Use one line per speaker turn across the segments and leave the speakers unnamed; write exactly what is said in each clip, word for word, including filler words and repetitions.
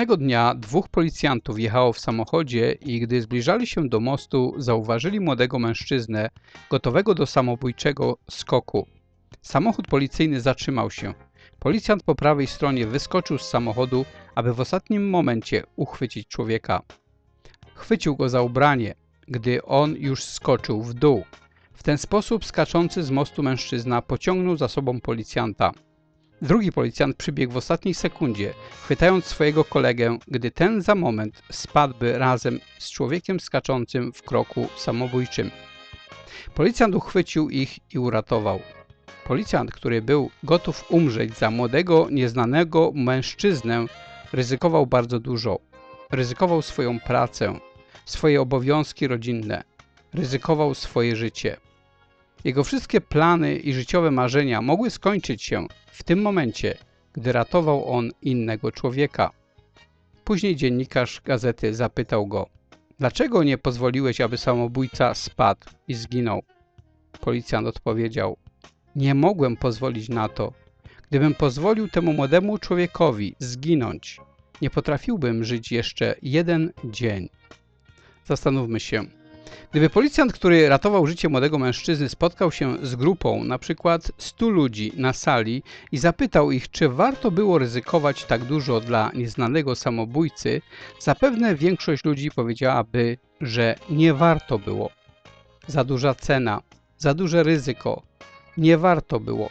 Pewnego dnia dwóch policjantów jechało w samochodzie i gdy zbliżali się do mostu, zauważyli młodego mężczyznę gotowego do samobójczego skoku. Samochód policyjny zatrzymał się. Policjant po prawej stronie wyskoczył z samochodu, aby w ostatnim momencie uchwycić człowieka. Chwycił go za ubranie, gdy on już skoczył w dół. W ten sposób skaczący z mostu mężczyzna pociągnął za sobą policjanta. Drugi policjant przybiegł w ostatniej sekundzie, chwytając swojego kolegę, gdy ten za moment spadłby razem z człowiekiem skaczącym w kroku samobójczym. Policjant uchwycił ich i uratował. Policjant, który był gotów umrzeć za młodego, nieznanego mężczyznę, ryzykował bardzo dużo. Ryzykował swoją pracę, swoje obowiązki rodzinne, ryzykował swoje życie. Jego wszystkie plany i życiowe marzenia mogły skończyć się w tym momencie, gdy ratował on innego człowieka. Później dziennikarz gazety zapytał go: dlaczego nie pozwoliłeś, aby samobójca spadł i zginął? Policjant odpowiedział: nie mogłem pozwolić na to. Gdybym pozwolił temu młodemu człowiekowi zginąć, nie potrafiłbym żyć jeszcze jeden dzień. Zastanówmy się. Gdyby policjant, który ratował życie młodego mężczyzny, spotkał się z grupą, na przykład stu ludzi na sali i zapytał ich, czy warto było ryzykować tak dużo dla nieznanego samobójcy, zapewne większość ludzi powiedziałaby, że nie warto było. Za duża cena, za duże ryzyko, nie warto było.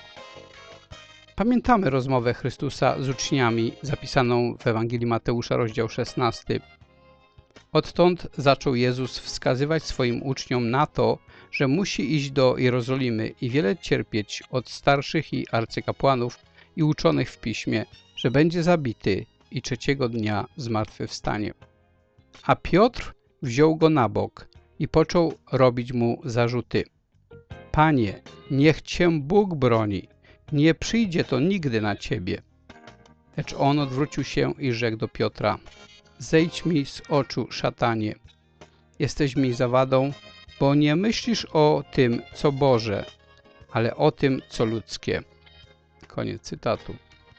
Pamiętamy rozmowę Chrystusa z uczniami zapisaną w Ewangelii Mateusza, rozdział szesnasty. Odtąd zaczął Jezus wskazywać swoim uczniom na to, że musi iść do Jerozolimy i wiele cierpieć od starszych i arcykapłanów i uczonych w piśmie, że będzie zabity i trzeciego dnia zmartwychwstanie. A Piotr wziął go na bok i począł robić mu zarzuty. Panie, niech Cię Bóg broni, nie przyjdzie to nigdy na Ciebie. Lecz on odwrócił się i rzekł do Piotra: zejdź mi z oczu, szatanie. Jesteś mi zawadą, bo nie myślisz o tym, co Boże, ale o tym, co ludzkie. Koniec cytatu.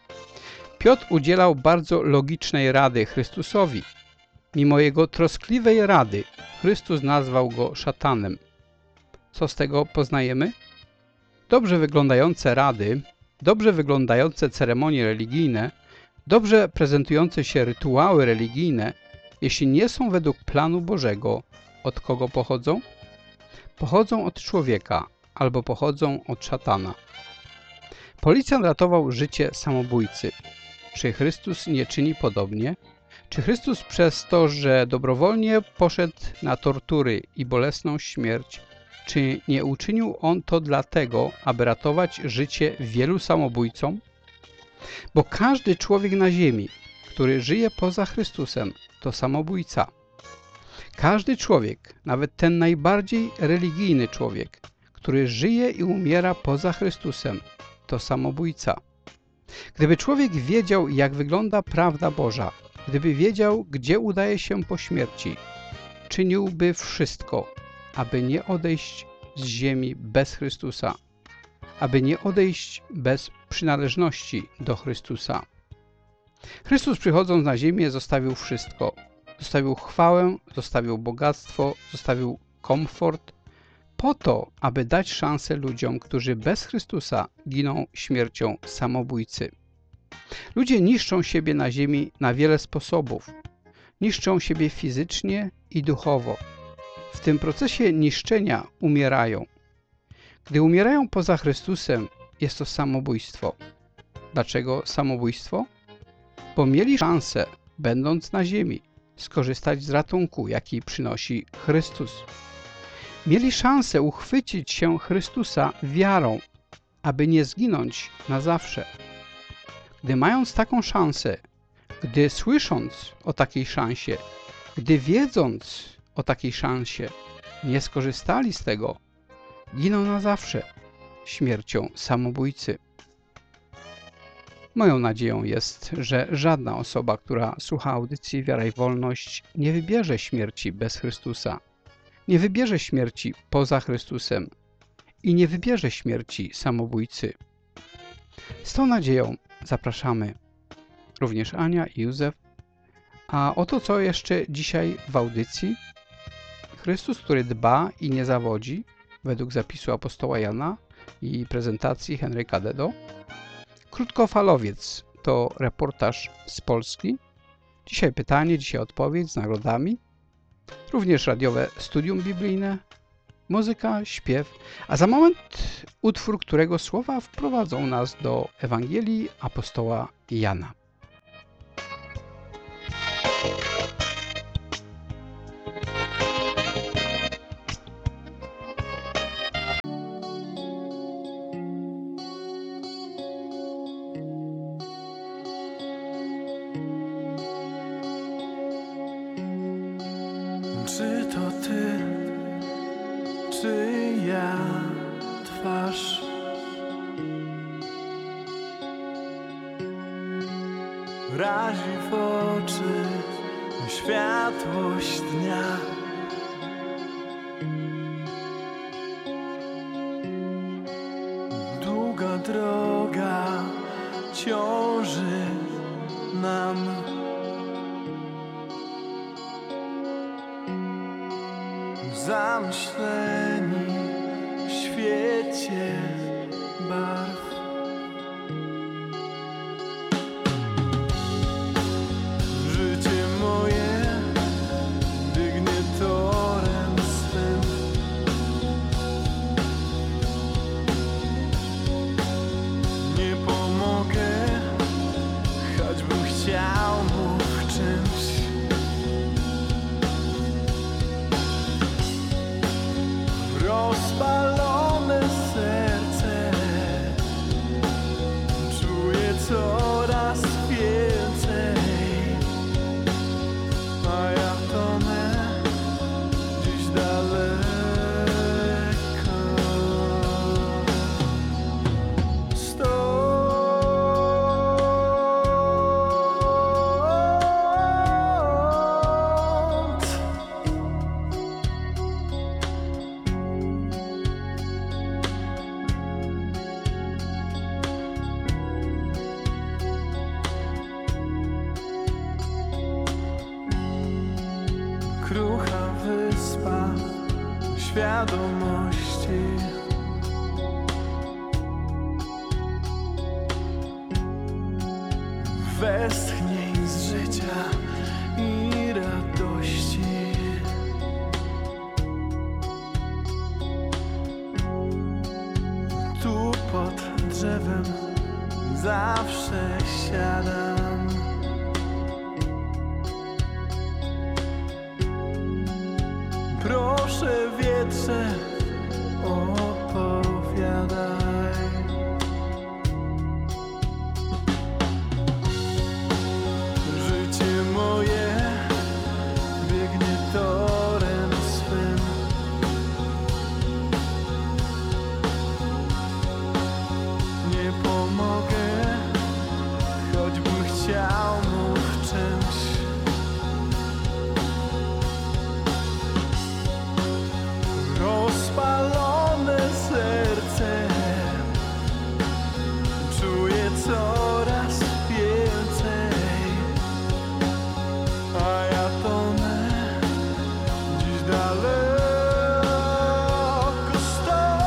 Piotr udzielał bardzo logicznej rady Chrystusowi. Mimo jego troskliwej rady, Chrystus nazwał go szatanem. Co z tego poznajemy? Dobrze wyglądające rady, dobrze wyglądające ceremonie religijne, dobrze prezentujące się rytuały religijne, jeśli nie są według planu Bożego, od kogo pochodzą? Pochodzą od człowieka albo pochodzą od szatana. Policjant ratował życie samobójcy. Czy Chrystus nie czyni podobnie? Czy Chrystus przez to, że dobrowolnie poszedł na tortury i bolesną śmierć, czy nie uczynił On to dlatego, aby ratować życie wielu samobójcom? Bo każdy człowiek na ziemi, który żyje poza Chrystusem, to samobójca. Każdy człowiek, nawet ten najbardziej religijny człowiek, który żyje i umiera poza Chrystusem, to samobójca. Gdyby człowiek wiedział, jak wygląda prawda Boża, gdyby wiedział, gdzie udaje się po śmierci, czyniłby wszystko, aby nie odejść z ziemi bez Chrystusa, aby nie odejść bez przynależności do Chrystusa. Chrystus, przychodząc na ziemię, zostawił wszystko. Zostawił chwałę, zostawił bogactwo, zostawił komfort, po to, aby dać szansę ludziom, którzy bez Chrystusa giną śmiercią samobójcy. Ludzie niszczą siebie na ziemi na wiele sposobów. Niszczą siebie fizycznie i duchowo. W tym procesie niszczenia umierają. Gdy umierają poza Chrystusem, jest to samobójstwo. Dlaczego samobójstwo? Bo mieli szansę, będąc na ziemi, skorzystać z ratunku, jaki przynosi Chrystus. Mieli szansę uchwycić się Chrystusa wiarą, aby nie zginąć na zawsze. Gdy mając taką szansę, gdy słysząc o takiej szansie, gdy wiedząc o takiej szansie, nie skorzystali z tego, giną na zawsze śmiercią samobójcy. Moją nadzieją jest, że żadna osoba, która słucha audycji Wiara i Wolność, nie wybierze śmierci bez Chrystusa, nie wybierze śmierci poza Chrystusem i nie wybierze śmierci samobójcy. Z tą nadzieją zapraszamy również Ania i Józef, A oto co jeszcze dzisiaj w audycji. Chrystus, który dba i nie zawodzi, według zapisu apostoła Jana i prezentacji Henryka Dedo. Krótkofalowiec to reportaż z Polski. Dzisiaj pytanie, dzisiaj odpowiedź z nagrodami. Również radiowe studium biblijne, muzyka, śpiew, a za moment utwór, którego słowa wprowadzą nas do Ewangelii apostoła Jana.
Czy to ty, czyja twarz? Razi w oczy światłość dnia. Długa droga ciąży nam. Zamyśleni w świecie barw. Życie moje biegnie torem swym. Nie pomogę, choćbym chciał mu w czymś. Rozpalone serce czuję coraz więcej, a ja tonę gdzieś daleko. Krucha wyspa świadomości. Westchnij z życia i radości. Tu pod drzewem zawsze siadam. Proszę wietrze, opowiadaj. Życie moje biegnie torem swym. Nie pomogę, choćbym chciał mu w czymś. Rozpalone serce czuję coraz więcej, a ja tonę dziś daleko stąd.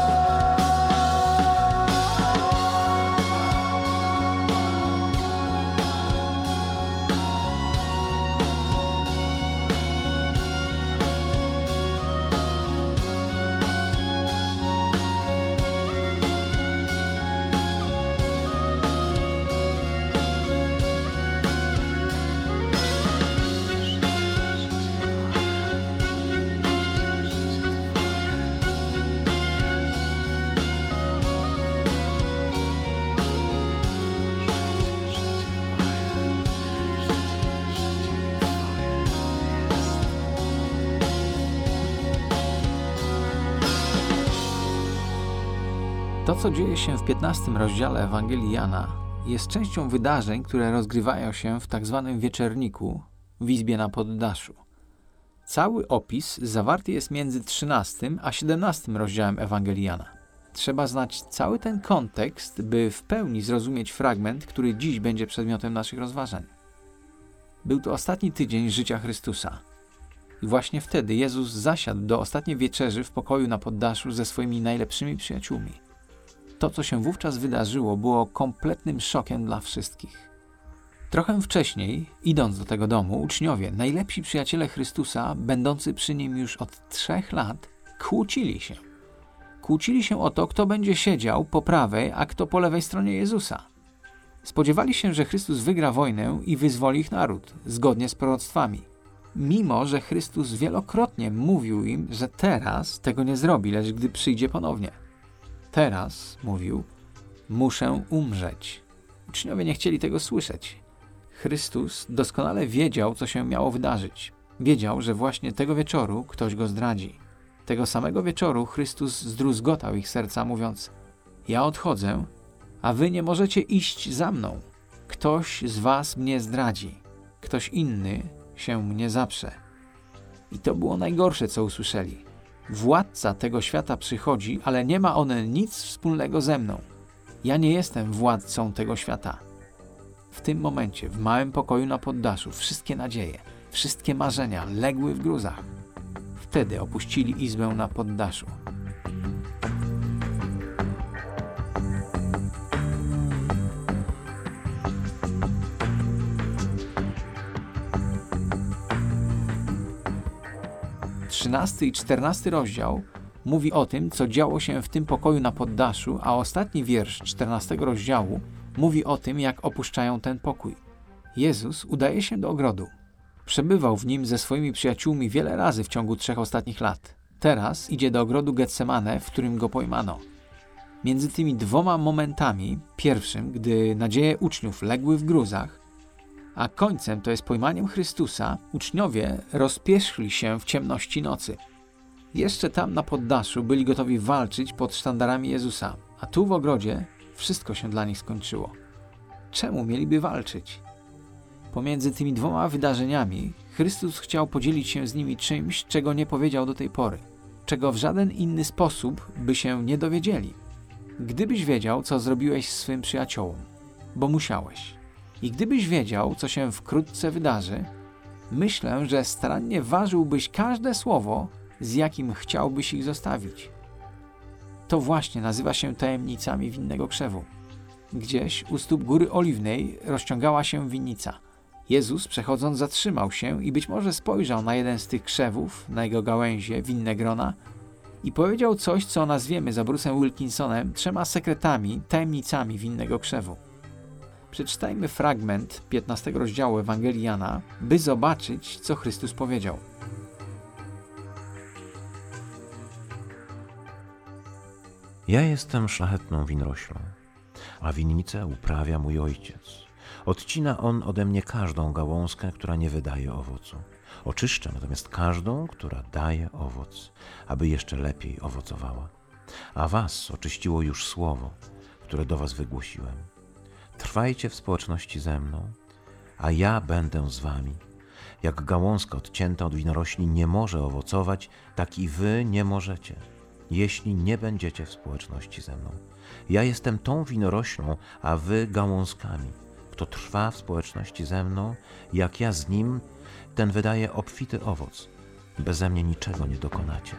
To, co dzieje się w piętnastym rozdziale Ewangelii Jana, jest częścią wydarzeń, które rozgrywają się w tak zwanym wieczerniku w izbie na poddaszu. Cały opis zawarty jest między trzynastym a siedemnastym rozdziałem Ewangelii Jana. Trzeba znać cały ten kontekst, by w pełni zrozumieć fragment, który dziś będzie przedmiotem naszych rozważań. Był to ostatni tydzień życia Chrystusa. I właśnie wtedy Jezus zasiadł do ostatniej wieczerzy w pokoju na poddaszu ze swoimi najlepszymi przyjaciółmi. To, co się wówczas wydarzyło, było kompletnym szokiem dla wszystkich. Trochę wcześniej, idąc do tego domu, uczniowie, najlepsi przyjaciele Chrystusa, będący przy nim już od trzech lat, kłócili się. Kłócili się o to, kto będzie siedział po prawej, a kto po lewej stronie Jezusa. Spodziewali się, że Chrystus wygra wojnę i wyzwoli ich naród, zgodnie z proroctwami. Mimo że Chrystus wielokrotnie mówił im, że teraz tego nie zrobi, lecz gdy przyjdzie ponownie. Teraz, mówił, muszę umrzeć. Uczniowie nie chcieli tego słyszeć. Chrystus doskonale wiedział, co się miało wydarzyć. Wiedział, że właśnie tego wieczoru ktoś go zdradzi. Tego samego wieczoru Chrystus zdruzgotał ich serca, mówiąc: ja odchodzę, a wy nie możecie iść za mną. Ktoś z was mnie zdradzi. Ktoś inny się mnie zaprze. I to było najgorsze, co usłyszeli. Władca tego świata przychodzi, ale nie ma on nic wspólnego ze mną. Ja nie jestem władcą tego świata. W tym momencie, w małym pokoju na poddaszu, wszystkie nadzieje, wszystkie marzenia legły w gruzach. Wtedy opuścili izbę na poddaszu. Trzynasty i czternasty rozdział mówi o tym, co działo się w tym pokoju na poddaszu, a ostatni wiersz czternastego rozdziału mówi o tym, jak opuszczają ten pokój. Jezus udaje się do ogrodu. Przebywał w nim ze swoimi przyjaciółmi wiele razy w ciągu trzech ostatnich lat. Teraz idzie do ogrodu Getsemane, w którym go pojmano. Między tymi dwoma momentami, pierwszym, gdy nadzieje uczniów legły w gruzach, a końcem, to jest pojmaniem Chrystusa, uczniowie rozpierzchli się w ciemności nocy. Jeszcze tam na poddaszu byli gotowi walczyć pod sztandarami Jezusa, a tu w ogrodzie wszystko się dla nich skończyło. Czemu mieliby walczyć? Pomiędzy tymi dwoma wydarzeniami Chrystus chciał podzielić się z nimi czymś, czego nie powiedział do tej pory, czego w żaden inny sposób by się nie dowiedzieli. Gdybyś wiedział, co zrobiłeś swym przyjaciołom, bo musiałeś, i gdybyś wiedział, co się wkrótce wydarzy, myślę, że starannie ważyłbyś każde słowo, z jakim chciałbyś ich zostawić. To właśnie nazywa się tajemnicami winnego krzewu. Gdzieś u stóp Góry Oliwnej rozciągała się winnica. Jezus, przechodząc, zatrzymał się i być może spojrzał na jeden z tych krzewów, na jego gałęzie, winne grona i powiedział coś, co nazwiemy za Bruce'em Wilkinsonem trzema sekretami, tajemnicami winnego krzewu. Przeczytajmy fragment piętnastego rozdziału Ewangelii Jana, by zobaczyć, co Chrystus powiedział.
Ja jestem szlachetną winoroślą, a winnicę uprawia mój ojciec. Odcina on ode mnie każdą gałązkę, która nie wydaje owocu. Oczyszcza natomiast każdą, która daje owoc, aby jeszcze lepiej owocowała. A was oczyściło już słowo, które do was wygłosiłem. Trwajcie w społeczności ze mną, a ja będę z wami. Jak gałązka odcięta od winorośli nie może owocować, tak i wy nie możecie, jeśli nie będziecie w społeczności ze mną. Ja jestem tą winoroślą, a wy gałązkami. Kto trwa w społeczności ze mną, jak ja z nim, ten wydaje obfity owoc. Beze mnie niczego nie dokonacie.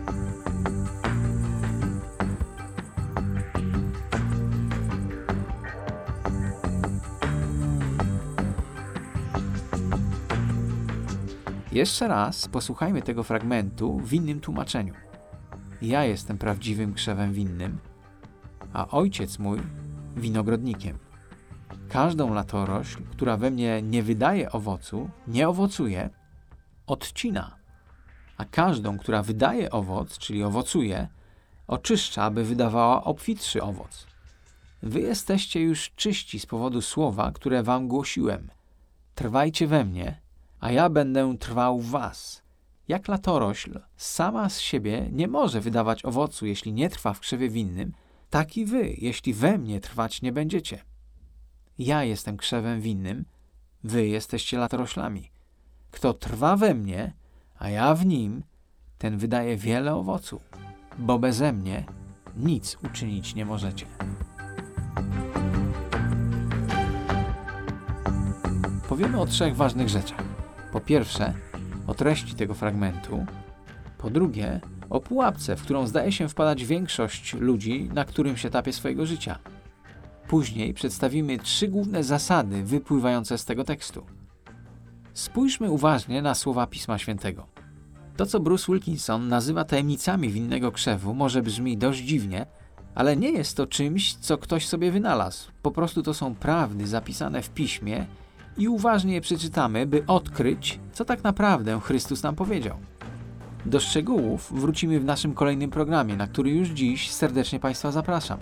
Jeszcze raz posłuchajmy tego fragmentu w innym tłumaczeniu. Ja jestem prawdziwym krzewem winnym, a ojciec mój winogrodnikiem. Każdą latorośl, która we mnie nie wydaje owocu, nie owocuje, odcina, a każdą, która wydaje owoc, czyli owocuje, oczyszcza, aby wydawała obfitszy owoc. Wy jesteście już czyści z powodu słowa, które wam głosiłem. Trwajcie we mnie, a ja będę trwał w was. Jak latorośl sama z siebie nie może wydawać owocu, jeśli nie trwa w krzewie winnym, tak i wy, jeśli we mnie trwać nie będziecie. Ja jestem krzewem winnym, wy jesteście latoroślami. Kto trwa we mnie, a ja w nim, ten wydaje wiele owocu, bo beze mnie nic uczynić nie możecie. powiemy o trzech ważnych rzeczach. Po pierwsze, o treści tego fragmentu. Po drugie, o pułapce, w którą zdaje się wpadać większość ludzi na którymś etapie swojego życia. Później przedstawimy trzy główne zasady wypływające z tego tekstu. Spójrzmy uważnie na słowa Pisma Świętego. To, co Bruce Wilkinson nazywa tajemnicami winnego krzewu, może brzmi dość dziwnie, ale nie jest to czymś, co ktoś sobie wynalazł. Po prostu to są prawdy zapisane w Piśmie i uważnie je przeczytamy, by odkryć, co tak naprawdę Chrystus nam powiedział. Do szczegółów wrócimy w naszym kolejnym programie, na który już dziś serdecznie Państwa zapraszam.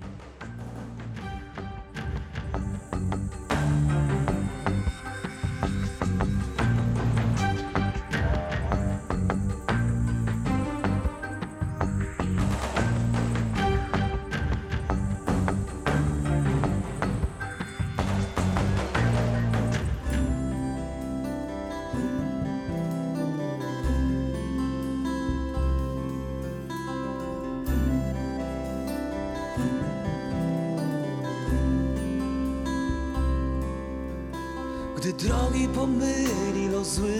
Gdy drogi pomyli los zły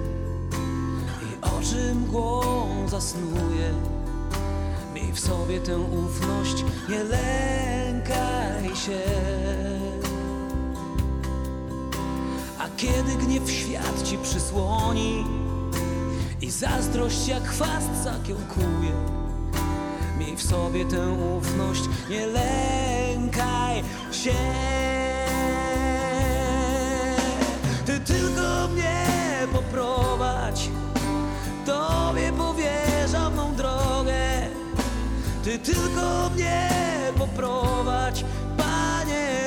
i oczy mgłą zasnuje, miej w sobie tę ufność, nie lękaj się. A kiedy gniew świat ci przysłoni i zazdrość jak chwast zakiełkuje, miej w sobie tę ufność, nie lękaj się. Ty tylko mnie poprowadź, Tobie powierzam mą drogę. Ty tylko mnie poprowadź, Panie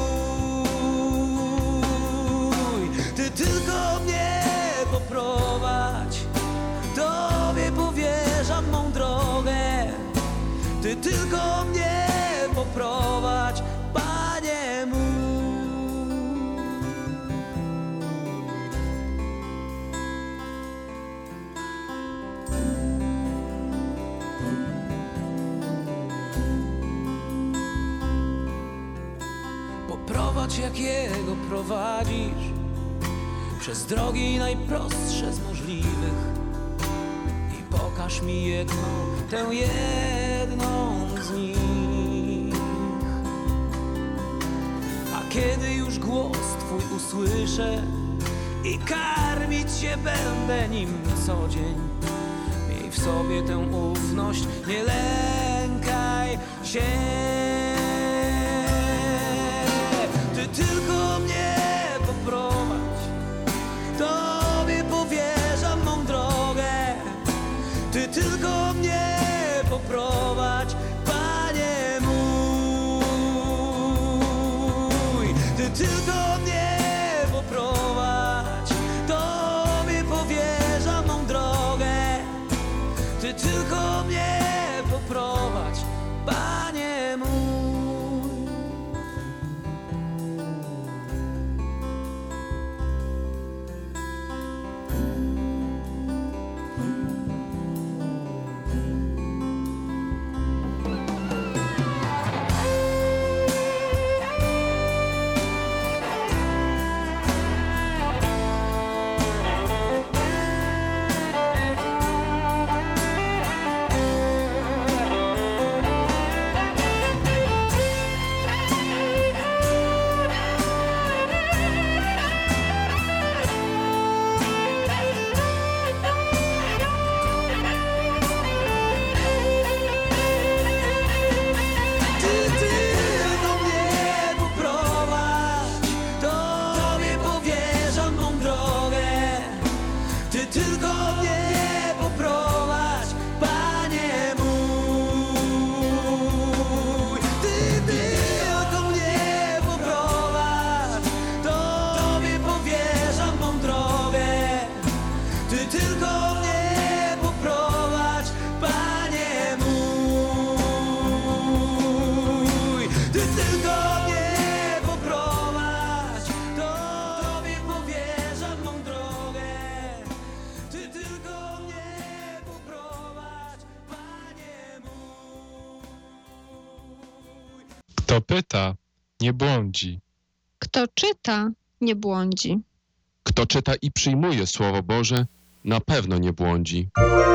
mój. Ty tylko mnie poprowadź, Tobie powierzam mą drogę. Ty tylko mnie poprowadź, Panie mój. Poprowadź, jak Jego prowadzisz, przez drogi najprostsze z możliwych i pokaż mi jedną, tę jedną z nich. A kiedy już głos Twój usłyszę i karmić się będę nim co dzień, miej w sobie tę ufność, nie lękaj się. Ty tylko mnie poprowadź, Tobie powierzam mą drogę. Ty tylko mnie poprowadź, Panie mój. Ty tylko mnie poprowadź, Tobie powierzam mą drogę. Ty tylko mnie poprowadź, Panie mój.
Kto pyta, nie błądzi.
Kto czyta,
nie błądzi.
Kto czyta i przyjmuje Słowo Boże, na pewno nie błądzi.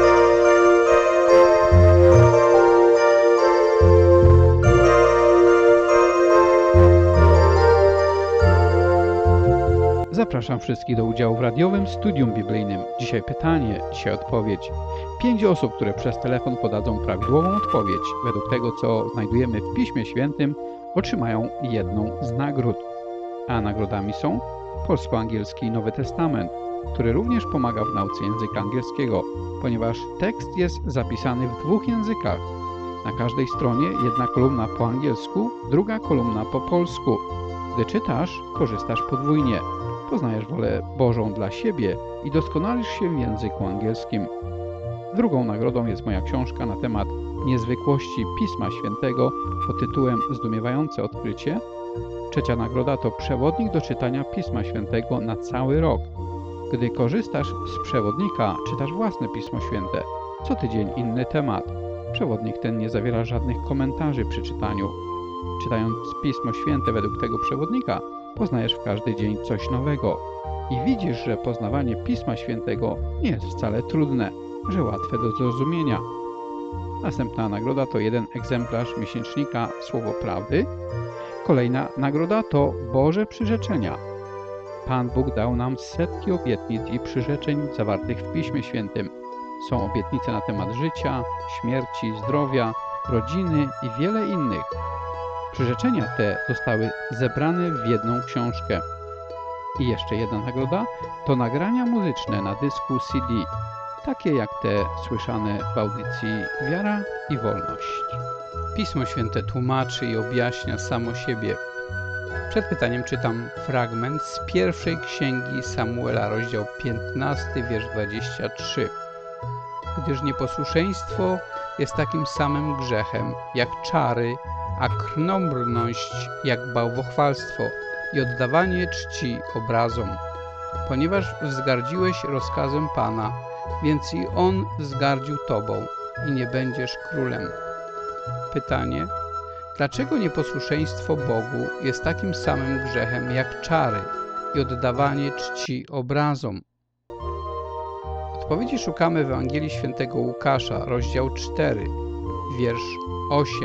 Zapraszam wszystkich do udziału w radiowym studium biblijnym. Dzisiaj pytanie, dzisiaj odpowiedź. Pięć osób, które przez telefon podadzą prawidłową odpowiedź według tego, co znajdujemy w Piśmie Świętym, otrzymają jedną z nagród. A nagrodami są polsko-angielski Nowy Testament, który również pomaga w nauce języka angielskiego, ponieważ tekst jest zapisany w dwóch językach. Na każdej stronie jedna kolumna po angielsku, druga kolumna po polsku. Gdy czytasz, korzystasz podwójnie. Poznajesz wolę Bożą dla siebie i doskonalisz się w języku angielskim. Drugą nagrodą jest moja książka na temat niezwykłości Pisma Świętego pod tytułem Zdumiewające odkrycie. Trzecia nagroda to przewodnik do czytania Pisma Świętego na cały rok. Gdy korzystasz z przewodnika, czytasz własne Pismo Święte. Co tydzień inny temat. Przewodnik ten nie zawiera żadnych komentarzy przy czytaniu. Czytając Pismo Święte według tego przewodnika, poznajesz w każdy dzień coś nowego. I widzisz, że poznawanie Pisma Świętego nie jest wcale trudne, że łatwe do zrozumienia. Następna nagroda to jeden egzemplarz miesięcznika Słowo Prawdy. Kolejna nagroda to Boże przyrzeczenia. Pan Bóg dał nam setki obietnic i przyrzeczeń zawartych w Piśmie Świętym. Są obietnice na temat życia, śmierci, zdrowia, rodziny i wiele innych. Przyrzeczenia te zostały zebrane w jedną książkę. I jeszcze jedna nagroda to nagrania muzyczne na dysku C D, takie jak te słyszane w audycji Wiara i Wolność. Pismo Święte tłumaczy i objaśnia samo siebie. Przed pytaniem czytam fragment z pierwszej księgi Samuela, rozdział piętnasty, wiersz dwudziesty trzeci. Gdyż nieposłuszeństwo jest takim samym grzechem jak czary, a krnąbrność jak bałwochwalstwo i oddawanie czci obrazom. Ponieważ wzgardziłeś rozkazem Pana, więc i On wzgardził Tobą i nie będziesz królem. Pytanie: dlaczego nieposłuszeństwo Bogu jest takim samym grzechem jak czary i oddawanie czci obrazom? Odpowiedzi szukamy w Ewangelii Świętego Łukasza, rozdział czwarty, wiersz ósmy.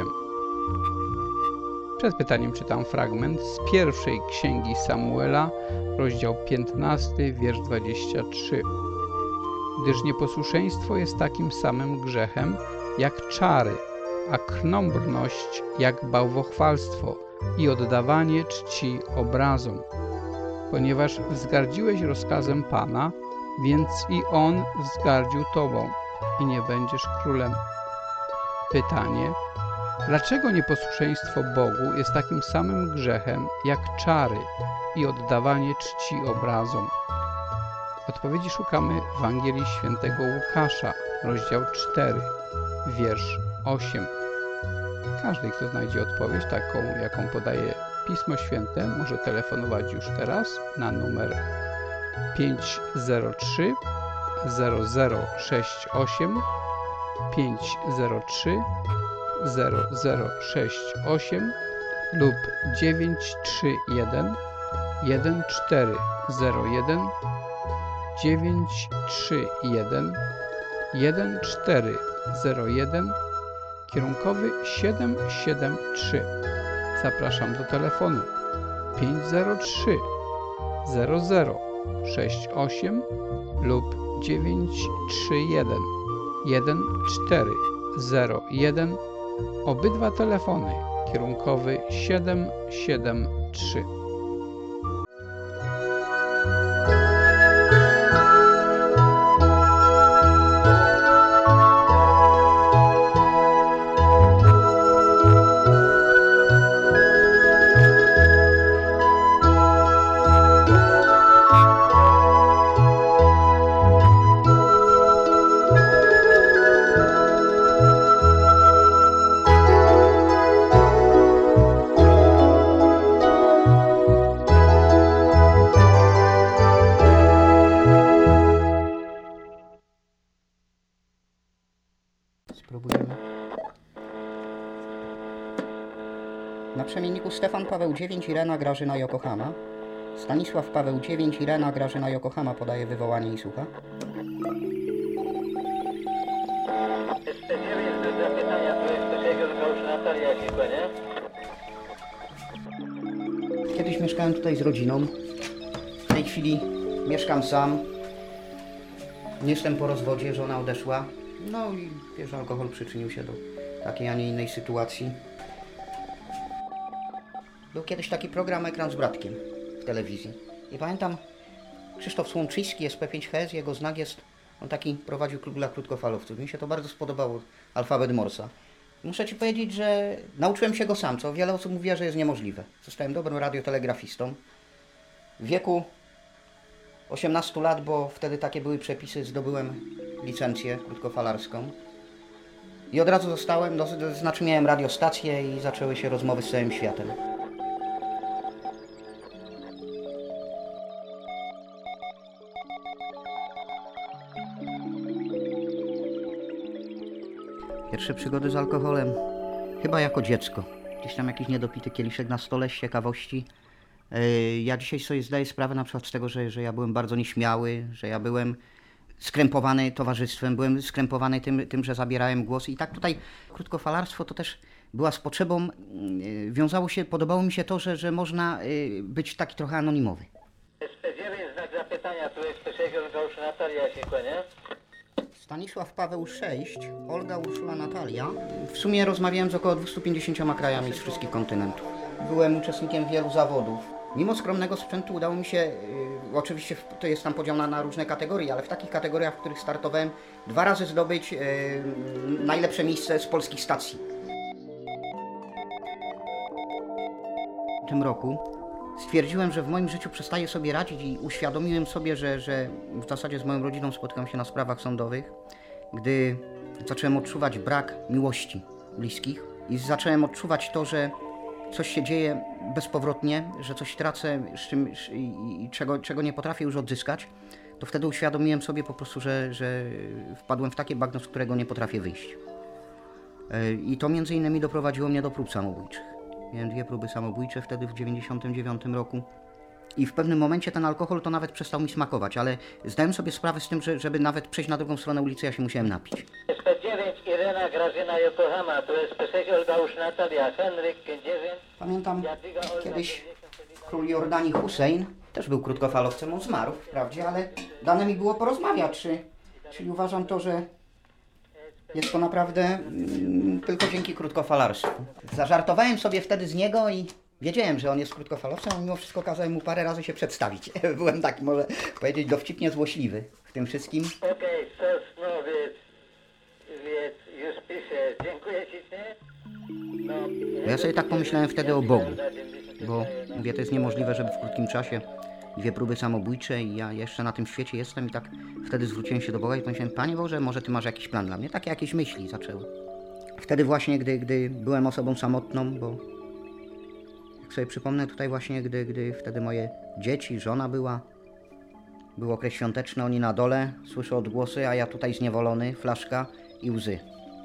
Przed pytaniem czytam fragment z pierwszej księgi Samuela, rozdział piętnasty, wiersz dwudziesty trzeci. Gdyż nieposłuszeństwo jest takim samym grzechem jak czary, a krnąbrność jak bałwochwalstwo i oddawanie czci obrazom. Ponieważ wzgardziłeś rozkazem Pana, więc i On wzgardził Tobą i nie będziesz królem. Pytanie: dlaczego nieposłuszeństwo Bogu jest takim samym grzechem jak czary i oddawanie czci obrazom? Odpowiedzi szukamy w Ewangelii Świętego Łukasza, rozdział czwarty, wiersz ósmy. Każdy, kto znajdzie odpowiedź taką, jaką podaje Pismo Święte, może telefonować już teraz na numer pięć zero trzy zero zero sześć osiem, pięć zero trzy zero zero sześć osiem lub dziewięć trzy jeden jeden cztery zero jeden, dziewięć trzy jeden jeden cztery zero jeden, kierunkowy siedem siedem trzy. Zapraszam do telefonu pięć zero trzy zero zero sześć osiem lub dziewięć trzy jeden jeden cztery zero jeden. Obydwa telefony kierunkowy siedem siedem trzy.
Spróbujemy. Na przemienniku Stefan Paweł dziewięć, Irena Grażyna Yokohama.
Stanisław Paweł dziewięć, Irena Grażyna Yokohama podaje wywołanie i słucha. Kiedyś mieszkałem tutaj z rodziną. W tej chwili mieszkam sam. Jestem po rozwodzie, żona odeszła. No i wiesz, alkohol przyczynił się do takiej, a nie innej sytuacji. Był kiedyś taki program Ekran z Bratkiem w telewizji. I pamiętam, Krzysztof Słomczyński, S P pięć H S, jego znak jest, on taki prowadził klub dla krótkofalowców. Mi się to bardzo spodobało, alfabet Morsa. Muszę Ci powiedzieć, że nauczyłem się go sam, co wiele osób mówi, że jest niemożliwe. Zostałem dobrym radiotelegrafistą. W wieku osiemnastu lat, bo wtedy takie były przepisy, zdobyłem licencję krótkofalarską. I od razu zostałem, no, znaczy miałem radiostację i zaczęły się rozmowy z całym światem. Pierwsze przygody z alkoholem chyba jako dziecko. Gdzieś tam jakiś niedopity kieliszek na stole z ciekawości. Yy, ja dzisiaj sobie zdaję sprawę na przykład z tego, że, że ja byłem bardzo nieśmiały, że ja byłem skrępowany towarzystwem, byłem skrępowany tym, tym, że zabierałem głos. I tak tutaj krótkofalarstwo to też była z potrzebą, yy, wiązało się, podobało mi się to, że, że można yy, być taki trochę anonimowy.
S P dziewięć, znak zapytania, tu S P sześć, Olga Urszula Natalia się kłania.
Stanisław Paweł sześć, Olga Urszula Natalia. W sumie rozmawiałem z około dwieście pięćdziesięcioma krajami z wszystkich kontynentów. Byłem uczestnikiem wielu zawodów. Mimo skromnego sprzętu udało mi się, yy, oczywiście to jest tam podział na, na różne kategorie, ale w takich kategoriach, w których startowałem, dwa razy zdobyć yy, najlepsze miejsce z polskich stacji. W tym roku stwierdziłem, że w moim życiu przestaję sobie radzić i uświadomiłem sobie, że, że w zasadzie z moją rodziną spotykam się na sprawach sądowych, gdy zacząłem odczuwać brak miłości bliskich i zacząłem odczuwać to, że coś się dzieje bezpowrotnie, że coś tracę z czym, i, i czego, czego nie potrafię już odzyskać, to wtedy uświadomiłem sobie po prostu, że, że wpadłem w takie bagno, z którego nie potrafię wyjść. I to między innymi doprowadziło mnie do prób samobójczych. Miałem dwie próby samobójcze wtedy w dziewięćdziesiątym dziewiątym roku. I w pewnym momencie ten alkohol to nawet przestał mi smakować, ale zdałem sobie sprawę z tym, że żeby nawet przejść na drugą stronę ulicy, ja się musiałem napić.
S P dziewięć, Irena Grażyna Yokohama, tu S P sześć, Olga Urszula Natalia, Henryk dziewięć.
Pamiętam kiedyś król Jordanii Hussein, też był krótkofalowcem, on zmarł wprawdzie, ale dane mi było porozmawiać, czy, czyli uważam to, że jest to naprawdę mm, tylko dzięki krótkofalarstwu. Zażartowałem sobie wtedy z niego i wiedziałem, że on jest krótkofalowcem, a mimo wszystko kazałem mu parę razy się przedstawić. Byłem taki, może powiedzieć, dowcipnie złośliwy w tym wszystkim.
Okej, okay, Sosnowiec, więc już piszę, dziękuję Ci, nie? No,
ja sobie tak pomyślałem wtedy o Bogu, bo mówię, to jest niemożliwe, żeby w krótkim czasie dwie próby samobójcze i ja jeszcze na tym świecie jestem i tak wtedy zwróciłem się do Boga i pomyślałem, Panie Boże, może Ty masz jakiś plan dla mnie? Takie jakieś myśli zaczęły. Wtedy właśnie, gdy, gdy byłem osobą samotną, bo jak sobie przypomnę tutaj właśnie, gdy, gdy wtedy moje dzieci, żona była, był okres świąteczny, oni na dole, słyszę odgłosy, a ja tutaj zniewolony, flaszka i łzy.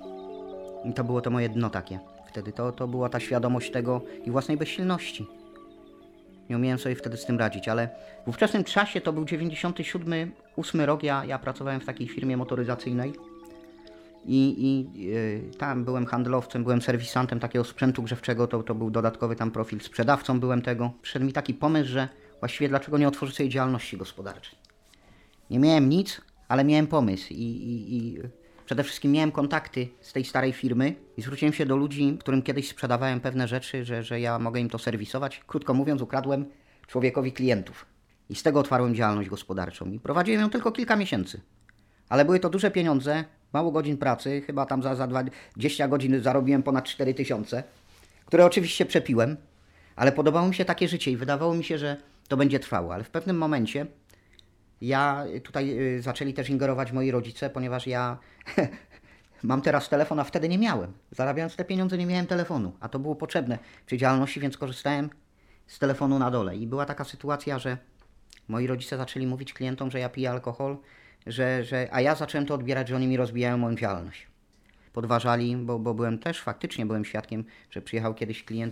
I to było to moje dno takie. Wtedy to, to była ta świadomość tego i własnej bezsilności. Nie umiałem sobie wtedy z tym radzić, ale w ówczesnym czasie to był dziewięćdziesiąty siódmy, ósmy rok, ja, ja pracowałem w takiej firmie motoryzacyjnej i, i yy, tam byłem handlowcem, byłem serwisantem takiego sprzętu grzewczego, to, to był dodatkowy tam profil, sprzedawcą byłem tego. Przyszedł mi taki pomysł, że właściwie dlaczego nie otworzyć sobie działalności gospodarczej. Nie miałem nic, ale miałem pomysł i, i, i przede wszystkim miałem kontakty z tej starej firmy i zwróciłem się do ludzi, którym kiedyś sprzedawałem pewne rzeczy, że, że ja mogę im to serwisować. Krótko mówiąc, ukradłem człowiekowi klientów. I z tego otwarłem działalność gospodarczą. I prowadziłem ją tylko kilka miesięcy. Ale były to duże pieniądze, mało godzin pracy, chyba tam za, za dwadzieścia godzin zarobiłem ponad cztery tysiące, które oczywiście przepiłem, ale podobało mi się takie życie i wydawało mi się, że to będzie trwało. Ale w pewnym momencie ja tutaj y, zaczęli też ingerować moi rodzice, ponieważ ja mam teraz telefon, a wtedy nie miałem. Zarabiając te pieniądze nie miałem telefonu, a to było potrzebne przy działalności, więc korzystałem z telefonu na dole. I była taka sytuacja, że moi rodzice zaczęli mówić klientom, że ja piję alkohol, że, że, a ja zacząłem to odbierać, że oni mi rozbijają moją działalność. Podważali, bo, bo byłem też, faktycznie byłem świadkiem, że przyjechał kiedyś klient i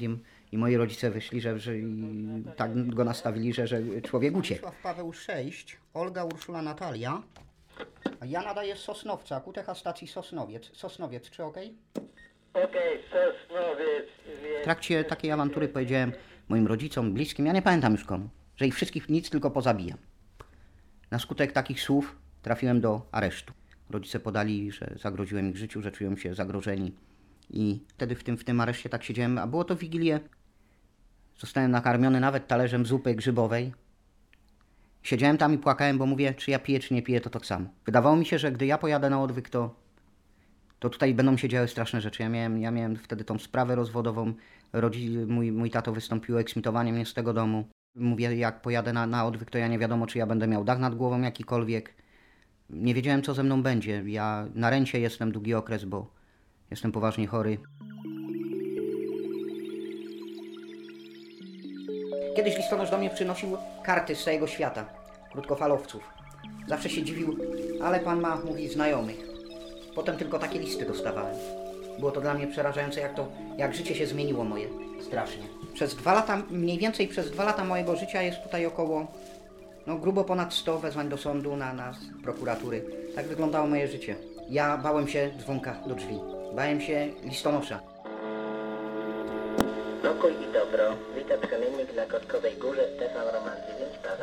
I moi rodzice wyszli, że, że i tak go nastawili, że, że człowiek uciekł. W Paweł sześć, Olga Urszula Natalia. A ja nadaję z Sosnowca, Q T H stacji Sosnowiec. Sosnowiec, czy okej?
Okej, Sosnowiec.
W trakcie takiej awantury powiedziałem moim rodzicom, bliskim, ja nie pamiętam już komu, że ich wszystkich nic tylko pozabijam. Na skutek takich słów trafiłem do aresztu. Rodzice podali, że zagroziłem ich życiu, że czują się zagrożeni. I wtedy w tym, w tym areszcie tak siedziałem, a było to w Wigilię. Zostałem nakarmiony nawet talerzem zupy grzybowej. Siedziałem tam i płakałem, bo mówię, czy ja piję, czy nie piję, to tak samo. Wydawało mi się, że gdy ja pojadę na odwyk, to, to tutaj będą się działy straszne rzeczy. Ja miałem, ja miałem wtedy tą sprawę rozwodową. Rodzi, mój, mój tato wystąpił o eksmitowanie mnie z tego domu. Mówię, jak pojadę na, na odwyk, to ja nie wiadomo, czy ja będę miał dach nad głową jakikolwiek. Nie wiedziałem, co ze mną będzie. Ja na rencie jestem długi okres, bo jestem poważnie chory. Kiedyś listonosz do mnie przynosił karty z całego świata, krótkofalowców. Zawsze się dziwił, ale pan ma, mówi, znajomych. Potem tylko takie listy dostawałem. Było to dla mnie przerażające, jak to, jak życie się zmieniło moje. Strasznie. Przez dwa lata, mniej więcej przez dwa lata mojego życia jest tutaj około, no grubo ponad sto wezwań do sądu, na, na prokuratury. Tak wyglądało moje życie. Ja bałem się dzwonka do drzwi. Bałem się listonosza.
Pokój i dobro. Witam przemiennik na Kotkowej Górze, Stefan Roman dziewięć, Paweł.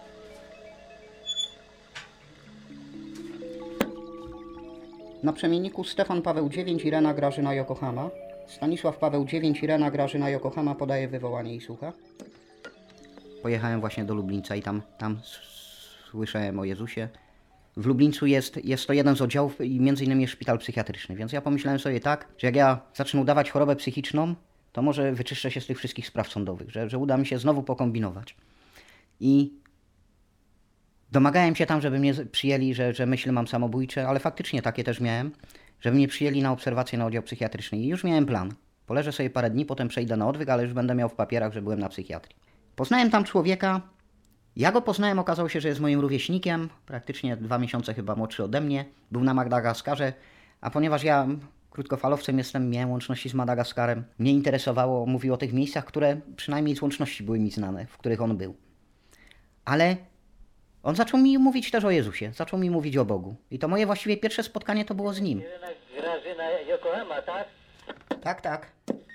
Na przemienniku Stefan Paweł dziewięć, Irena Grażyna Yokohama. Stanisław Paweł dziewięć, Irena Grażyna Yokohama podaje wywołanie i słucha. Pojechałem właśnie do Lublińca i tam, tam słyszałem o Jezusie. W Lublińcu jest, jest to jeden z oddziałów i między innymi jest szpital psychiatryczny, więc ja pomyślałem sobie tak, że jak ja zacznę udawać chorobę psychiczną, to może wyczyszczę się z tych wszystkich spraw sądowych, że, że uda mi się znowu pokombinować. I domagałem się tam, żeby mnie przyjęli, że, że myśli mam samobójcze, ale faktycznie takie też miałem, żeby mnie przyjęli na obserwację na oddział psychiatryczny. I już miałem plan. Poleżę sobie parę dni, potem przejdę na odwyk, ale już będę miał w papierach, że byłem na psychiatrii. Poznałem tam człowieka. Ja go poznałem, okazało się, że jest moim rówieśnikiem, praktycznie dwa miesiące chyba młodszy ode mnie. Był na Madagaskarze, a ponieważ ja krótkofalowcem jestem, miałem łączności z Madagaskarem, mnie interesowało, mówił o tych miejscach, które przynajmniej z łączności były mi znane, w których on był. Ale on zaczął mi mówić też o Jezusie, zaczął mi mówić o Bogu. I to moje właściwie pierwsze spotkanie to było z nim.
Irena Grażyna Yokohama, tak?
Tak, tak.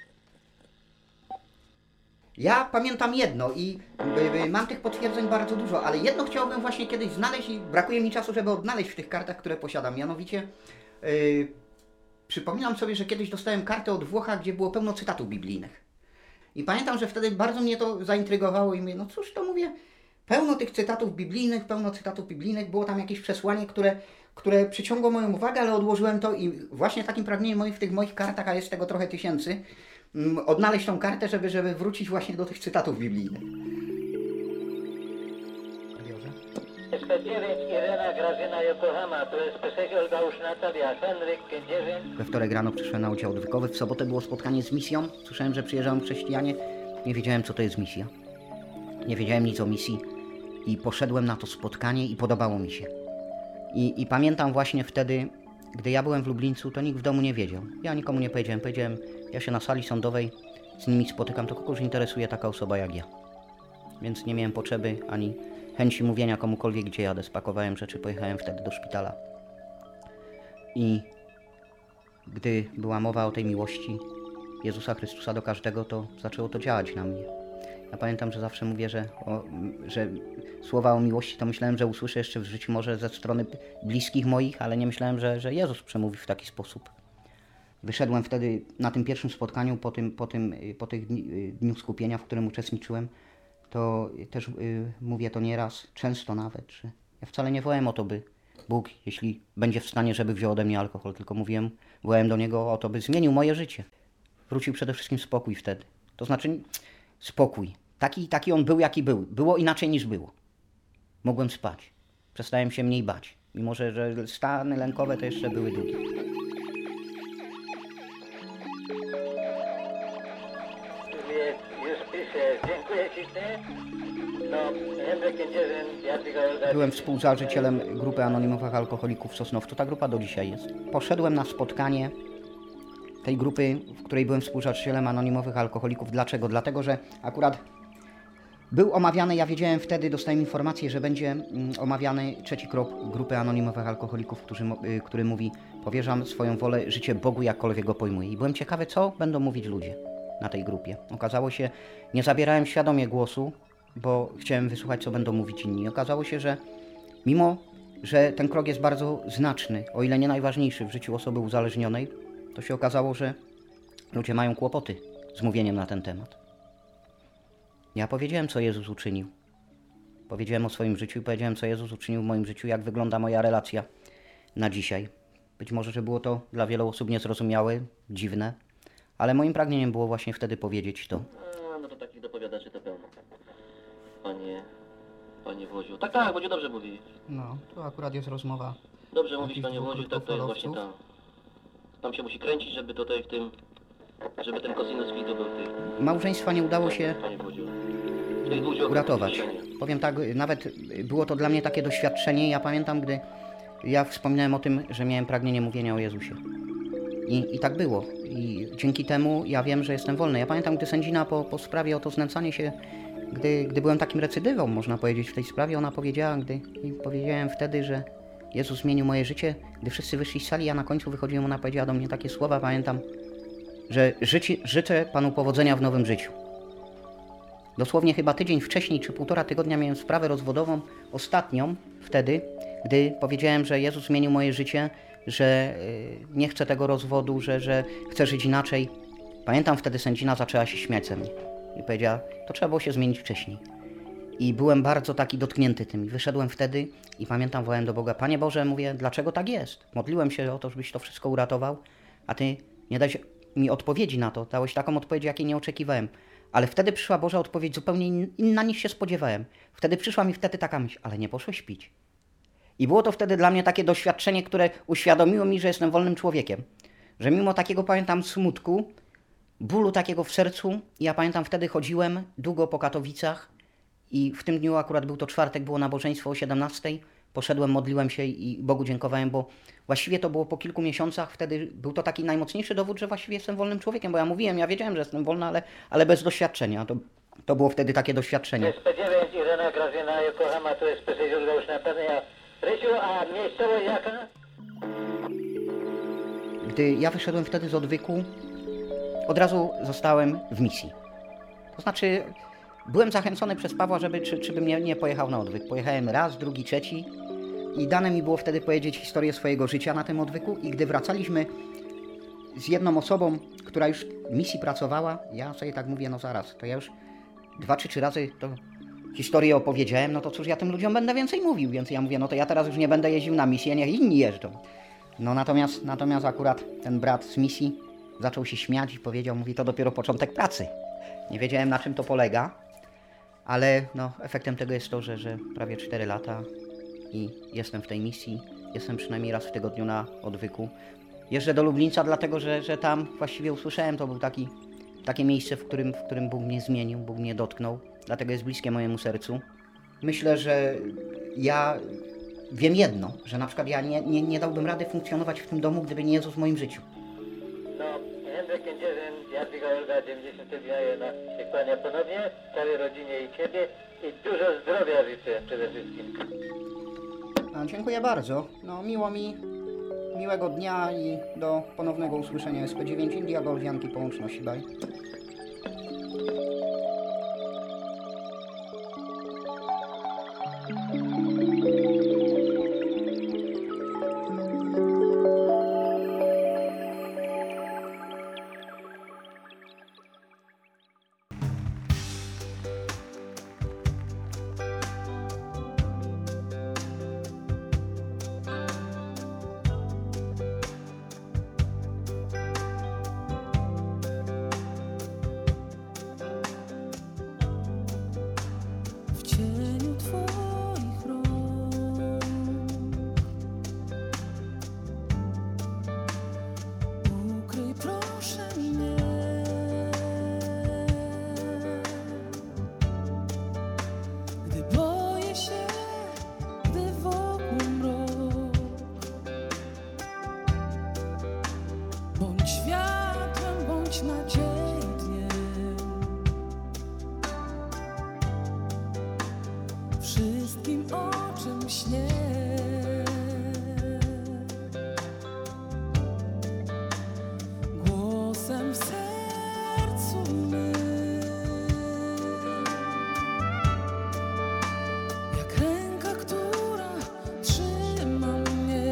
Ja pamiętam jedno i y, y, mam tych potwierdzeń bardzo dużo, ale jedno chciałbym właśnie kiedyś znaleźć i brakuje mi czasu, żeby odnaleźć w tych kartach, które posiadam. Mianowicie y, przypominam sobie, że kiedyś dostałem kartę od Włocha, gdzie było pełno cytatów biblijnych. I pamiętam, że wtedy bardzo mnie to zaintrygowało i mówię, no cóż to mówię, pełno tych cytatów biblijnych, pełno cytatów biblijnych, było tam jakieś przesłanie, które, które przyciągło moją uwagę, ale odłożyłem to i właśnie takim pragnieniem moim w tych moich kartach, a jest tego trochę tysięcy, odnaleźć tą kartę, żeby, żeby wrócić właśnie do tych cytatów biblijnych.
S P dziewięć, Irena Grażyna Yokohama, to jest P sześć, Olga Urszula Natalia, Henryk dziewięć.
We wtorek rano przyszłem na oddział odwykowy, w sobotę było spotkanie z misją. Słyszałem, że przyjeżdżają chrześcijanie. Nie wiedziałem, co to jest misja. Nie wiedziałem nic o misji i poszedłem na to spotkanie i podobało mi się. I, i pamiętam właśnie wtedy, gdy ja byłem w Lublińcu, to nikt w domu nie wiedział. Ja nikomu nie powiedziałem. Powiedziałem, ja się na sali sądowej z nimi spotykam, to kogoś interesuje taka osoba jak ja. Więc nie miałem potrzeby ani chęci mówienia komukolwiek, gdzie jadę. Spakowałem rzeczy, pojechałem wtedy do szpitala. I gdy była mowa o tej miłości Jezusa Chrystusa do każdego, to zaczęło to działać na mnie. Ja pamiętam, że zawsze mówię, że, o, że słowa o miłości to myślałem, że usłyszę jeszcze w życiu może ze strony bliskich moich, ale nie myślałem, że, że Jezus przemówi w taki sposób. Wyszedłem wtedy na tym pierwszym spotkaniu, po tym, po tym, po tych dni, dniu skupienia, w którym uczestniczyłem, to też y, mówię to nieraz, często nawet, że ja wcale nie wołałem o to, by Bóg, jeśli będzie w stanie, żeby wziął ode mnie alkohol, tylko mówiłem, wołałem do Niego o to, by zmienił moje życie. Wrócił przede wszystkim spokój wtedy. To znaczy spokój. Taki, taki on był, jaki był. Było inaczej niż było. Mogłem spać. Przestałem się mniej bać. Mimo, że, że stany lękowe to jeszcze były długie.
Więc już piszę, dziękuję Ci, ty. No, Henryk dziewięć, Jacek Olga.
Byłem współzałożycielem grupy anonimowych alkoholików w Sosnowcu. Ta grupa do dzisiaj jest. Poszedłem na spotkanie tej grupy, w której byłem współzałożycielem Anonimowych Alkoholików. Dlaczego? Dlatego, że akurat był omawiany, ja wiedziałem wtedy, dostałem informację, że będzie mm, omawiany trzeci krok grupy Anonimowych Alkoholików, który, y, który mówi: powierzam swoją wolę, życie Bogu, jakkolwiek go pojmuję. I byłem ciekawy, co będą mówić ludzie na tej grupie. Okazało się, nie zabierałem świadomie głosu, bo chciałem wysłuchać, co będą mówić inni. Okazało się, że mimo, że ten krok jest bardzo znaczny, o ile nie najważniejszy w życiu osoby uzależnionej, to się okazało, że ludzie mają kłopoty z mówieniem na ten temat. Ja powiedziałem, co Jezus uczynił. Powiedziałem o swoim życiu i powiedziałem, co Jezus uczynił w moim życiu, jak wygląda moja relacja na dzisiaj. Być może, że było to dla wielu osób niezrozumiałe, dziwne, ale moim pragnieniem było właśnie wtedy powiedzieć to.
A, no to takich dopowiadaczy to pełno. Panie, panie Woziu. Tak, tak, Woziu dobrze mówi.
No, to akurat jest rozmowa.
Dobrze mówisz, panie Woziu, tak to jest właśnie tam. Tam się musi kręcić, żeby tutaj w tym, żeby ten cosinus fidu był tych.
Małżeństwa nie udało się
Panie Woziu. Tych dwóch ziół-
uratować.
kieszeni.
Powiem tak, nawet było to dla mnie takie doświadczenie. Ja pamiętam, gdy ja wspominałem o tym, że miałem pragnienie mówienia o Jezusie. I, i tak było. I dzięki temu ja wiem, że jestem wolny. Ja pamiętam, gdy sędzina po, po sprawie o to znęcanie się, gdy, gdy byłem takim recydywą, można powiedzieć, w tej sprawie, ona powiedziała, gdy i powiedziałem wtedy, że Jezus zmienił moje życie. Gdy wszyscy wyszli z sali, ja na końcu wychodziłem, ona powiedziała do mnie takie słowa, pamiętam, że życie, życzę Panu powodzenia w nowym życiu. Dosłownie chyba tydzień wcześniej, czy półtora tygodnia miałem sprawę rozwodową, ostatnią wtedy, gdy powiedziałem, że Jezus zmienił moje życie, że y, nie chcę tego rozwodu, że, że chcę żyć inaczej. Pamiętam, wtedy sędzina zaczęła się śmiać ze mnie i powiedziała, to trzeba było się zmienić wcześniej. I byłem bardzo taki dotknięty tym. I wyszedłem wtedy i pamiętam, wołałem do Boga: Panie Boże, mówię, dlaczego tak jest? Modliłem się o to, żebyś to wszystko uratował, a Ty nie dałeś mi odpowiedzi na to. Dałeś taką odpowiedź, jakiej nie oczekiwałem. Ale wtedy przyszła Boża odpowiedź zupełnie inna, niż się spodziewałem. Wtedy przyszła mi wtedy taka myśl, ale nie poszłeś pić. I było to wtedy dla mnie takie doświadczenie, które uświadomiło mi, że jestem wolnym człowiekiem. Że mimo takiego, pamiętam, smutku, bólu takiego w sercu, ja pamiętam, wtedy chodziłem długo po Katowicach i w tym dniu, akurat był to czwartek, było nabożeństwo o siedemnastej, poszedłem, modliłem się i Bogu dziękowałem, bo właściwie to było po kilku miesiącach, wtedy był to taki najmocniejszy dowód, że właściwie jestem wolnym człowiekiem, bo ja mówiłem, ja wiedziałem, że jestem wolny, ale, ale bez doświadczenia. To, to było wtedy takie doświadczenie.
P dziewięć Irena Grażyna, Yokohama, to jest pierwsze źródło już na pewno. Ja... Rysiu, a miejscowość jaka?
Gdy ja wyszedłem wtedy z odwyku, od razu zostałem w misji. To znaczy, byłem zachęcony przez Pawła, żeby, czy, czy bym nie, nie pojechał na odwyk. Pojechałem raz, drugi, trzeci i dane mi było wtedy powiedzieć historię swojego życia na tym odwyku. I gdy wracaliśmy z jedną osobą, która już w misji pracowała, ja sobie tak mówię, no zaraz, to ja już dwa czy trzy razy to historię opowiedziałem, no to cóż, ja tym ludziom będę więcej mówił, więc ja mówię, no to ja teraz już nie będę jeździł na misję, niech inni jeżdżą. No natomiast, natomiast akurat ten brat z misji zaczął się śmiać i powiedział, mówi, to dopiero początek pracy. Nie wiedziałem, na czym to polega, ale no, efektem tego jest to, że, że prawie cztery lata i jestem w tej misji, jestem przynajmniej raz w tygodniu na odwyku. Jeżdżę do Lublińca, dlatego że, że tam właściwie usłyszałem, to był taki, takie miejsce, w którym, w którym Bóg mnie zmienił, Bóg mnie dotknął, dlatego jest bliskie mojemu sercu. Myślę, że ja wiem jedno, że na przykład ja nie, nie, nie dałbym rady funkcjonować w tym domu, gdyby nie Jezus w moim życiu.
No, Jędrek Kędzierzyn, Jadwiga Olga, dziewięćdziesiąt dwa się kłania ponownie, całej rodzinie i Ciebie i dużo zdrowia życzę przede wszystkim.
A, dziękuję bardzo. No, miło mi, miłego dnia i do ponownego usłyszenia. S P dziewięć India Golf Janki Połączności. Bye.
W cieniu Twoich rąk ukryj proszę mnie, gdy boję się, gdy wokół mrok, bądź świat bądź na dzień dniem. Wszystkim, o czym śnię. Głosem w sercu mym, jak ręka, która trzyma mnie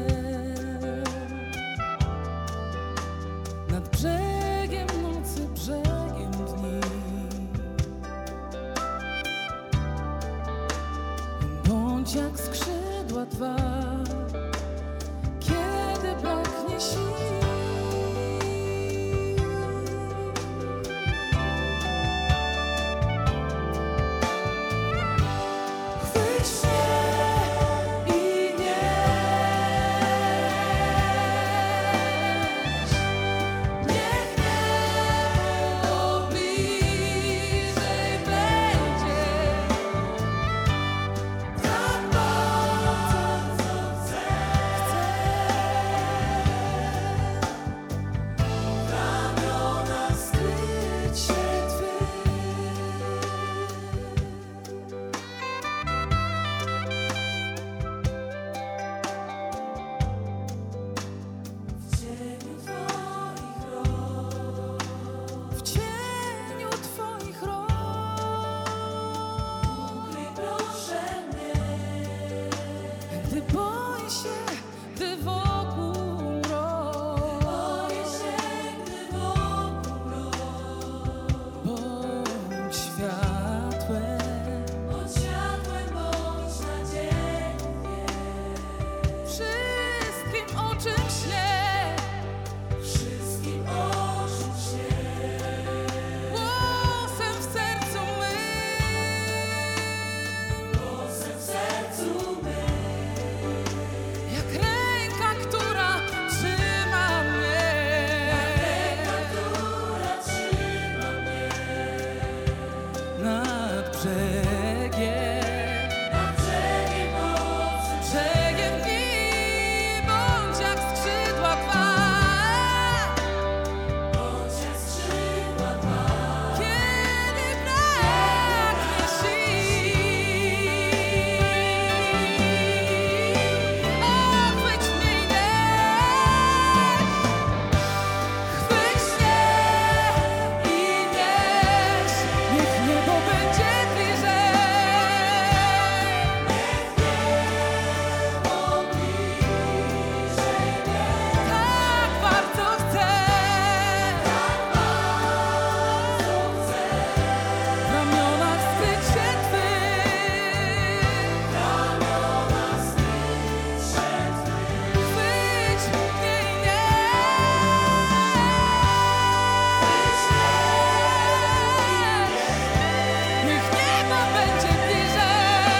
nad brzegiem nocy, brzegiem dni. Bądź jak skrzydła dwa, kiedy braknie sił. Chwyć mnie i nieś. Niech niebo bliżej będzie. Tak bardzo chcę, w ramiona skryć się Twych. W cieniu Twoich rąk, w cieniu Twoich rąk, ukryj proszę mnie, gdy boję się, gdy wokół mrok, boję się, gdy wokół mrok. Bądź światłem, bądź światłem, bądź nadzieją. Wszystkim, o czym śnię, wszystkim, o czym śnię. Głosem w sercu mym, głosem w sercu mym, jak ręka, która trzyma mnie, jak ręka, która trzyma mnie nad brzegiem, nad brzegiem nocy, brzegiem dni. Bądź jak skrzydła dwa, bądź jak skrzydła dwa, kiedy braknie sił. Ochwyć mnie i nieś. Chwyć mnie i nieś. Niech niebo będzie bliżej. Niech niebo bliżej mnie. Tak bardzo chcę, tak bardzo chcę, w ramionach skryć się Twych, w ramionach skryć się Twych. Chwyć mnie i nieś. Chwyć mnie i nieś. Niech niebo będzie bliżej.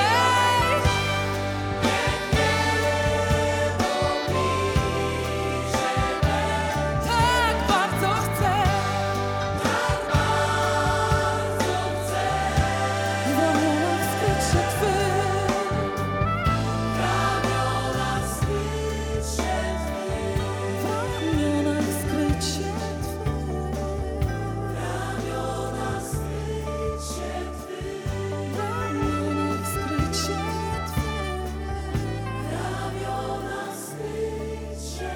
Niech niebo bliżej mnie. Tak bardzo chcę, tak bardzo chcę, w ramionach skryć się Twych, w ramionach skryć się Twych, w ramionach skryć się Twych, w ramionach skryć się Twych, w ramionach skryć się Twych, w ramionach skryć się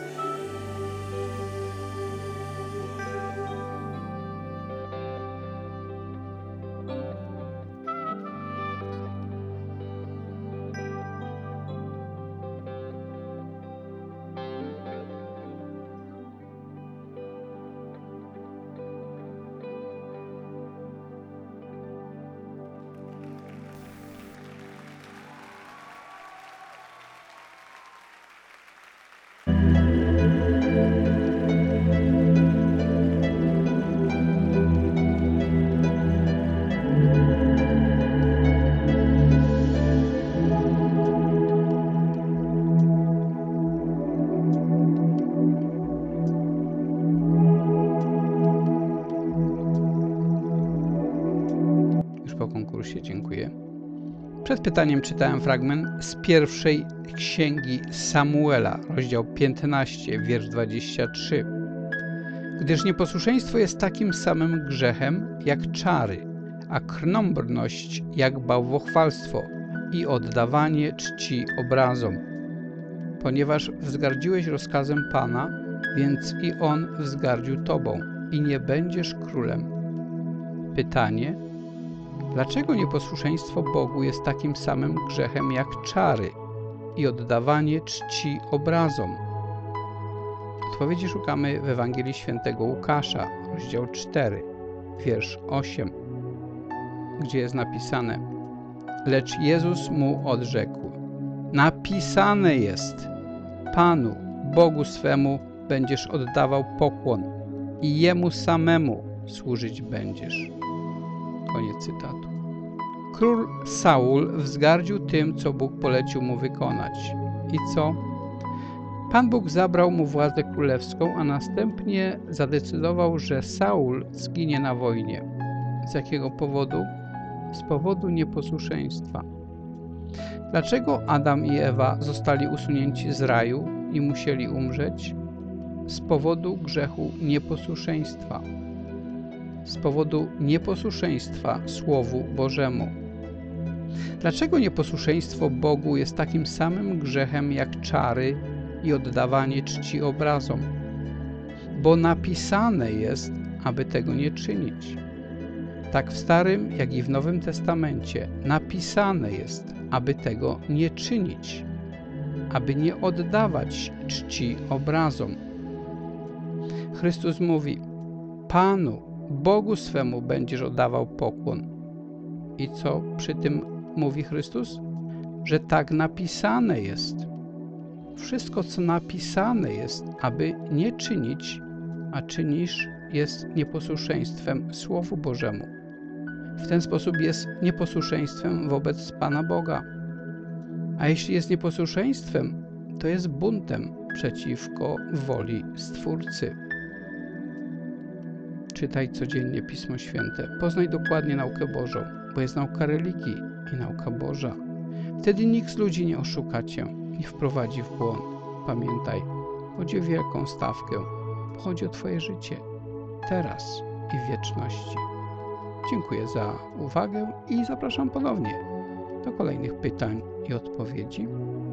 konkursie, dziękuję. Przed pytaniem czytałem fragment z pierwszej księgi Samuela, rozdział piętnasty, wiersz dwudziesty trzeci. Gdyż nieposłuszeństwo jest takim samym grzechem jak czary, a krnąbrność jak bałwochwalstwo i oddawanie czci obrazom. Ponieważ wzgardziłeś rozkazem Pana, więc i On wzgardził Tobą i nie będziesz królem. Pytanie: dlaczego nieposłuszeństwo Bogu jest takim samym grzechem jak czary i oddawanie czci obrazom? Odpowiedzi szukamy w Ewangelii Świętego Łukasza, rozdział cztery, wiersz osiem, gdzie jest napisane: lecz Jezus mu odrzekł: napisane jest, Panu, Bogu swemu będziesz oddawał pokłon i Jemu samemu służyć będziesz. Koniec cytatu. Król Saul wzgardził tym, co Bóg polecił mu wykonać. I co? Pan Bóg zabrał mu władzę królewską, a następnie zadecydował, że Saul zginie na wojnie. Z jakiego powodu? Z powodu nieposłuszeństwa. Dlaczego Adam i Ewa zostali usunięci z raju i musieli umrzeć? Z powodu grzechu nieposłuszeństwa. Z powodu nieposłuszeństwa Słowu Bożemu. Dlaczego nieposłuszeństwo Bogu jest takim samym grzechem jak czary i oddawanie czci obrazom? Bo napisane jest, aby tego nie czynić. Tak w Starym, jak i w Nowym Testamencie napisane jest, aby tego nie czynić, aby nie oddawać czci obrazom. Chrystus mówi: Panu, Bogu swemu będziesz oddawał pokłon. I co przy tym mówi Chrystus? Że tak napisane jest. Wszystko, co napisane jest, aby nie czynić, a czynisz, jest nieposłuszeństwem Słowu Bożemu. W ten sposób jest nieposłuszeństwem wobec Pana Boga. A jeśli jest nieposłuszeństwem, to jest buntem przeciwko woli Stwórcy. Czytaj codziennie Pismo Święte. Poznaj dokładnie naukę Bożą, bo jest nauka religii i nauka Boża. Wtedy nikt z ludzi nie oszuka cię, nie wprowadzi w błąd. Pamiętaj, chodzi o wielką stawkę. Chodzi o twoje życie, teraz i w wieczności. Dziękuję za uwagę i zapraszam ponownie do kolejnych pytań i odpowiedzi.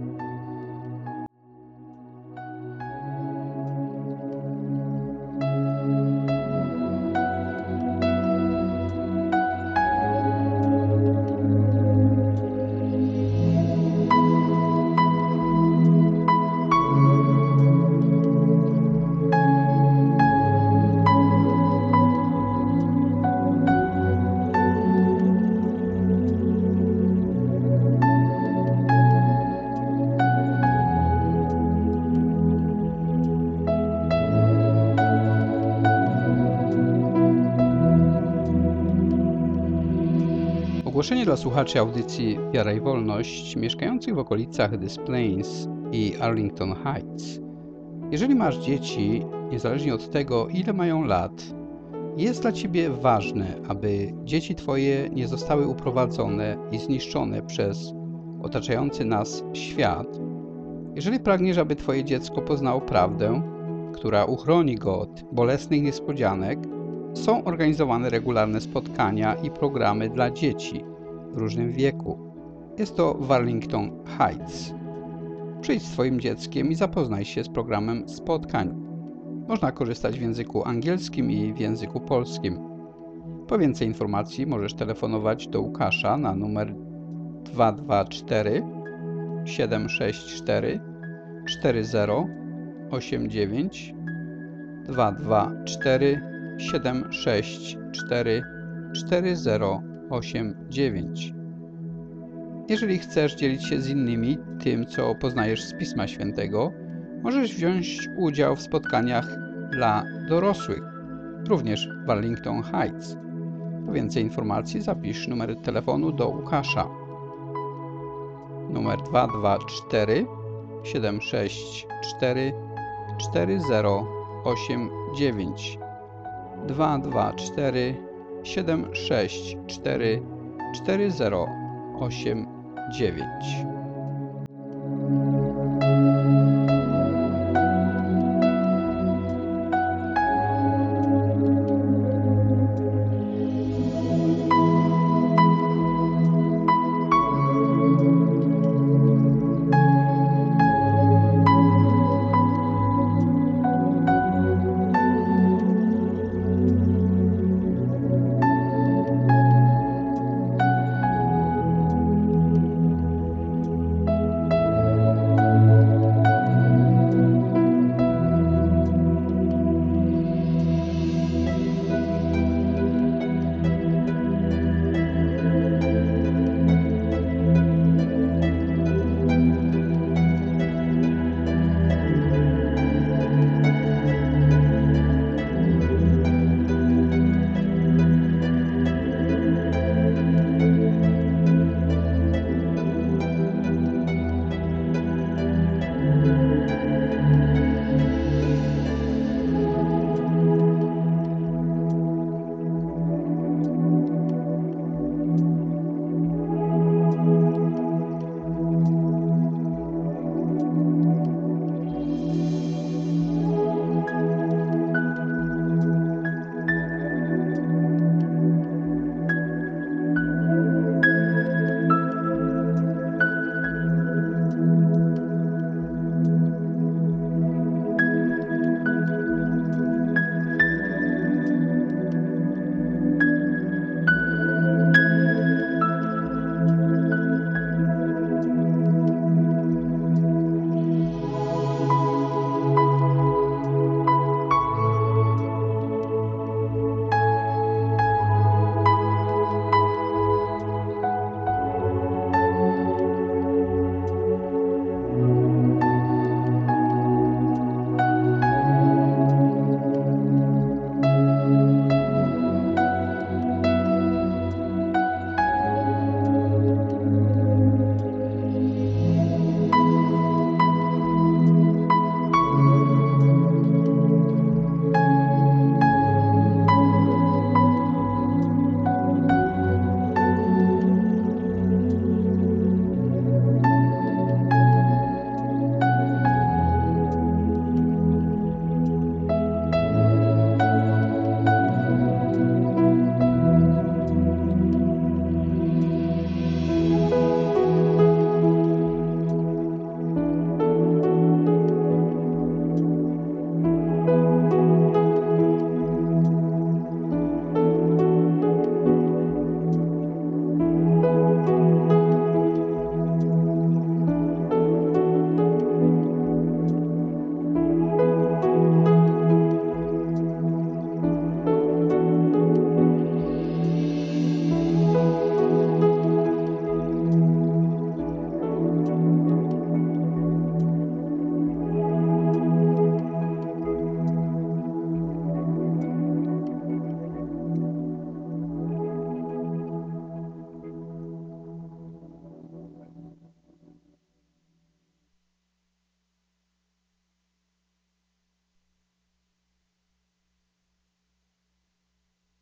Ogłoszenie dla słuchaczy audycji Wiara i Wolność mieszkających w okolicach Des Plaines i Arlington Heights. Jeżeli masz dzieci, niezależnie od tego, ile mają lat, jest dla Ciebie ważne, aby dzieci Twoje nie zostały uprowadzone i zniszczone przez otaczający nas świat. Jeżeli pragniesz, aby Twoje dziecko poznało prawdę, która uchroni go od bolesnych niespodzianek, są organizowane regularne spotkania i programy dla dzieci w różnym wieku. Jest to w Arlington Heights. Przyjdź z Twoim dzieckiem i zapoznaj się z programem spotkań. Można korzystać w języku angielskim i w języku polskim. Po więcej informacji możesz telefonować do Łukasza na numer dwa dwa cztery siedem sześć cztery cztery zero osiem dziewięć dwa dwa cztery siedem sześć cztery cztery zero osiem dziewięć. Jeżeli chcesz dzielić się z innymi tym, co poznajesz z Pisma Świętego, możesz wziąć udział w spotkaniach dla dorosłych, również w Arlington Heights. Po więcej informacji zapisz numer telefonu do Łukasza. Numer dwa dwa cztery siedem sześć cztery cztery zero osiem dziewięć dwa dwa cztery siedem sześć cztery cztery zero osiem dziewięć.